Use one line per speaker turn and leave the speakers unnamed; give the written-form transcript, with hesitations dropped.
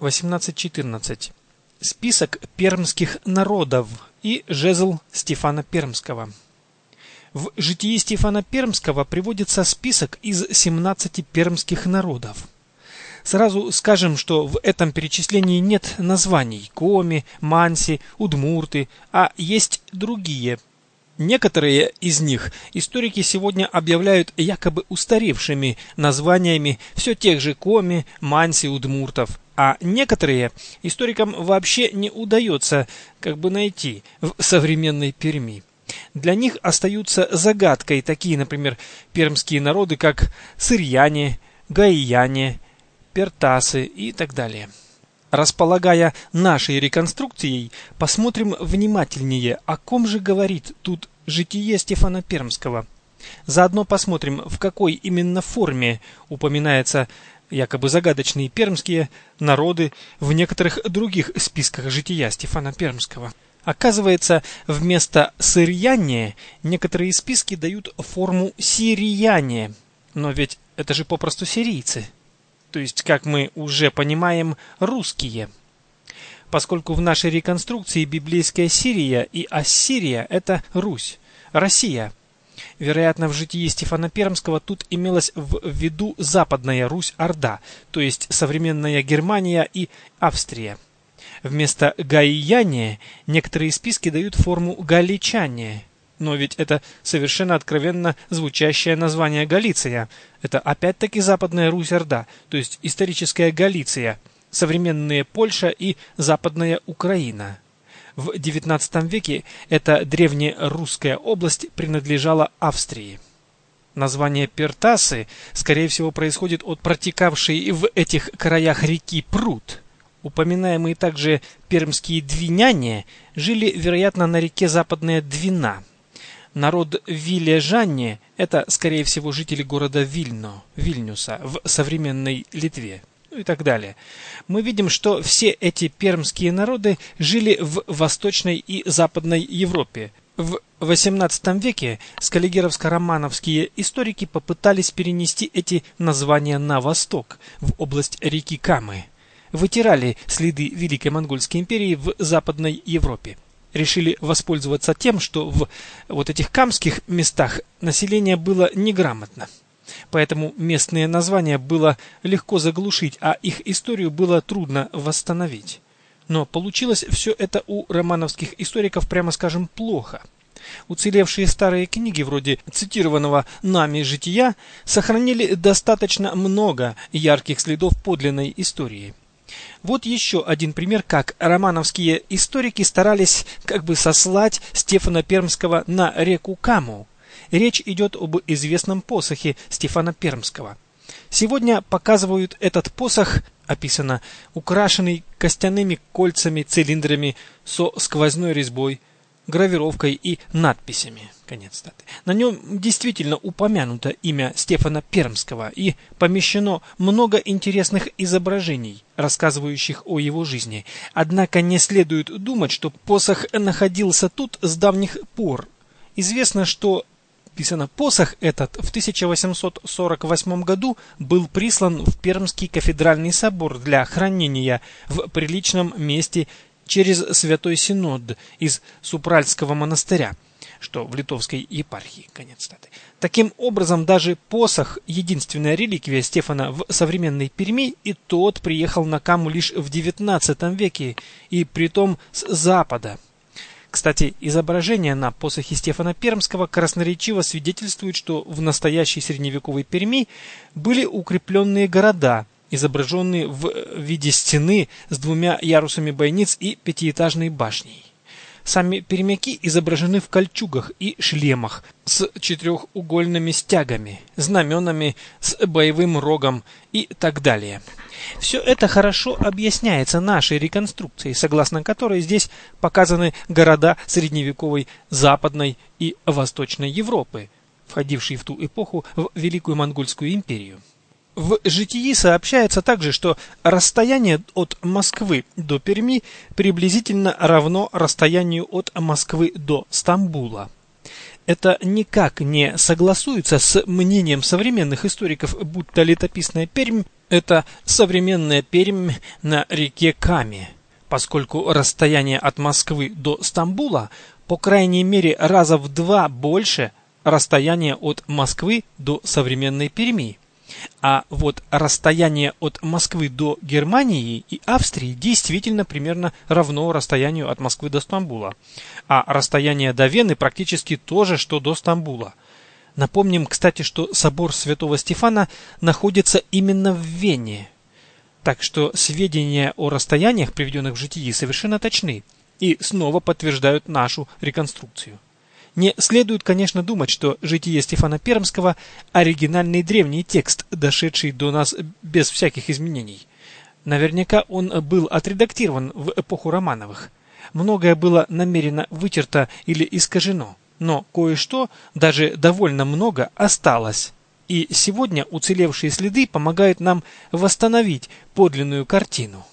1814. Список пермских народов и жезл Стефана Пермского. В житии Стефана Пермского приводится список из 17 пермских народов. Сразу скажем, что в этом перечислении нет названий коми, манси, удмурты, а есть другие. Некоторые из них историки сегодня объявляют якобы устаревшими названиями все тех же коми, манси, удмуртов, а некоторые историкам вообще не удается найти в современной Перми. Для них остаются загадкой такие, например, пермские народы, как сырьяне, гаияне, пертасы и так далее. Располагая нашей реконструкцией, посмотрим внимательнее, о ком же говорит тут житие Стефана Пермского. Заодно посмотрим, в какой именно форме упоминаются якобы загадочные пермские народы в некоторых других списках жития Стефана Пермского. Оказывается, вместо сырьяне некоторые списки дают форму сирияне, но ведь это же попросту сирийцы. То есть, как мы уже понимаем, русские. Поскольку в нашей реконструкции библейская Сирия и Ассирия – это Русь, Россия. Вероятно, в житии Стефана Пермского тут имелась в виду Западная Русь-Орда, то есть современная Германия и Австрия. Вместо гаияне некоторые списки дают форму галичане. Но ведь это совершенно откровенно звучащее название Галиция. Это опять-таки Западная Русь-Орда, то есть историческая Галиция, современная Польша и Западная Украина. В XIX веке эта древнерусская область принадлежала Австрии. Название Пертасы, скорее всего, происходит от протекавшей в этих краях реки Прут. Упоминаемые также пермские двиняне жили, вероятно, на реке Западная Двина. Народ вилежане – это, скорее всего, жители города Вильнюса в современной Литве, и так далее. Мы видим, что все эти пермские народы жили в Восточной и Западной Европе. В XVIII веке скаллигеровско-романовские историки попытались перенести эти названия на восток, в область реки Камы. Вытирали следы Великой Монгольской империи в Западной Европе. Решили воспользоваться тем, что в этих камских местах население было неграмотно. Поэтому местные названия было легко заглушить, а их историю было трудно восстановить. Но получилось все это у романовских историков, прямо скажем, плохо. Уцелевшие старые книги, вроде цитированного нами жития, сохранили достаточно много ярких следов подлинной истории. Вот еще один пример, как романовские историки старались сослать Стефана Пермского на реку Каму. Речь идет об известном посохе Стефана Пермского. Сегодня показывают этот посох, описано, украшенный костяными кольцами, цилиндрами со сквозной резьбой, гравировкой и надписями. Конец цитаты. На нем действительно упомянуто имя Стефана Пермского и помещено много интересных изображений, рассказывающих о его жизни. Однако не следует думать, что посох находился тут с давних пор. Известно, что посох этот в 1848 году был прислан в Пермский кафедральный собор для хранения в приличном месте через Святой Синод из Супральского монастыря, что в Литовской епархии. Конец цитаты. Таким образом, даже посох, единственная реликвия Стефана в современной Перми, и тот приехал на Каму лишь в XIX веке, и притом с запада. Кстати, изображения на посохе Стефана Пермского красноречиво свидетельствуют, что в настоящей средневековой Перми были укрепленные города, изображенные в виде стены с 2 ярусами бойниц и 5-этажной башней. Сами пермяки изображены в кольчугах и шлемах с 4-угольными стягами, знаменами с боевым рогом и так далее. Все это хорошо объясняется нашей реконструкцией, согласно которой здесь показаны города средневековой Западной и Восточной Европы, входившие в ту эпоху в Великую Монгольскую империю. В житии сообщается также, что расстояние от Москвы до Перми приблизительно равно расстоянию от Москвы до Стамбула. Это никак не согласуется с мнением современных историков, будто летописная Пермь – это современная Пермь на реке Каме, поскольку расстояние от Москвы до Стамбула по крайней мере раза в 2 больше расстояния от Москвы до современной Перми. А вот расстояние от Москвы до Германии и Австрии действительно примерно равно расстоянию от Москвы до Стамбула. А расстояние до Вены практически то же, что до Стамбула. Напомним, кстати, что собор Святого Стефана находится именно в Вене. Так что сведения о расстояниях, приведенных в житии, совершенно точны и снова подтверждают нашу реконструкцию. Не следует, конечно, думать, что «Житие Стефана Пермского» – оригинальный древний текст, дошедший до нас без всяких изменений. Наверняка он был отредактирован в эпоху Романовых. Многое было намеренно вытерто или искажено, но кое-что, даже довольно много, осталось. И сегодня уцелевшие следы помогают нам восстановить подлинную картину.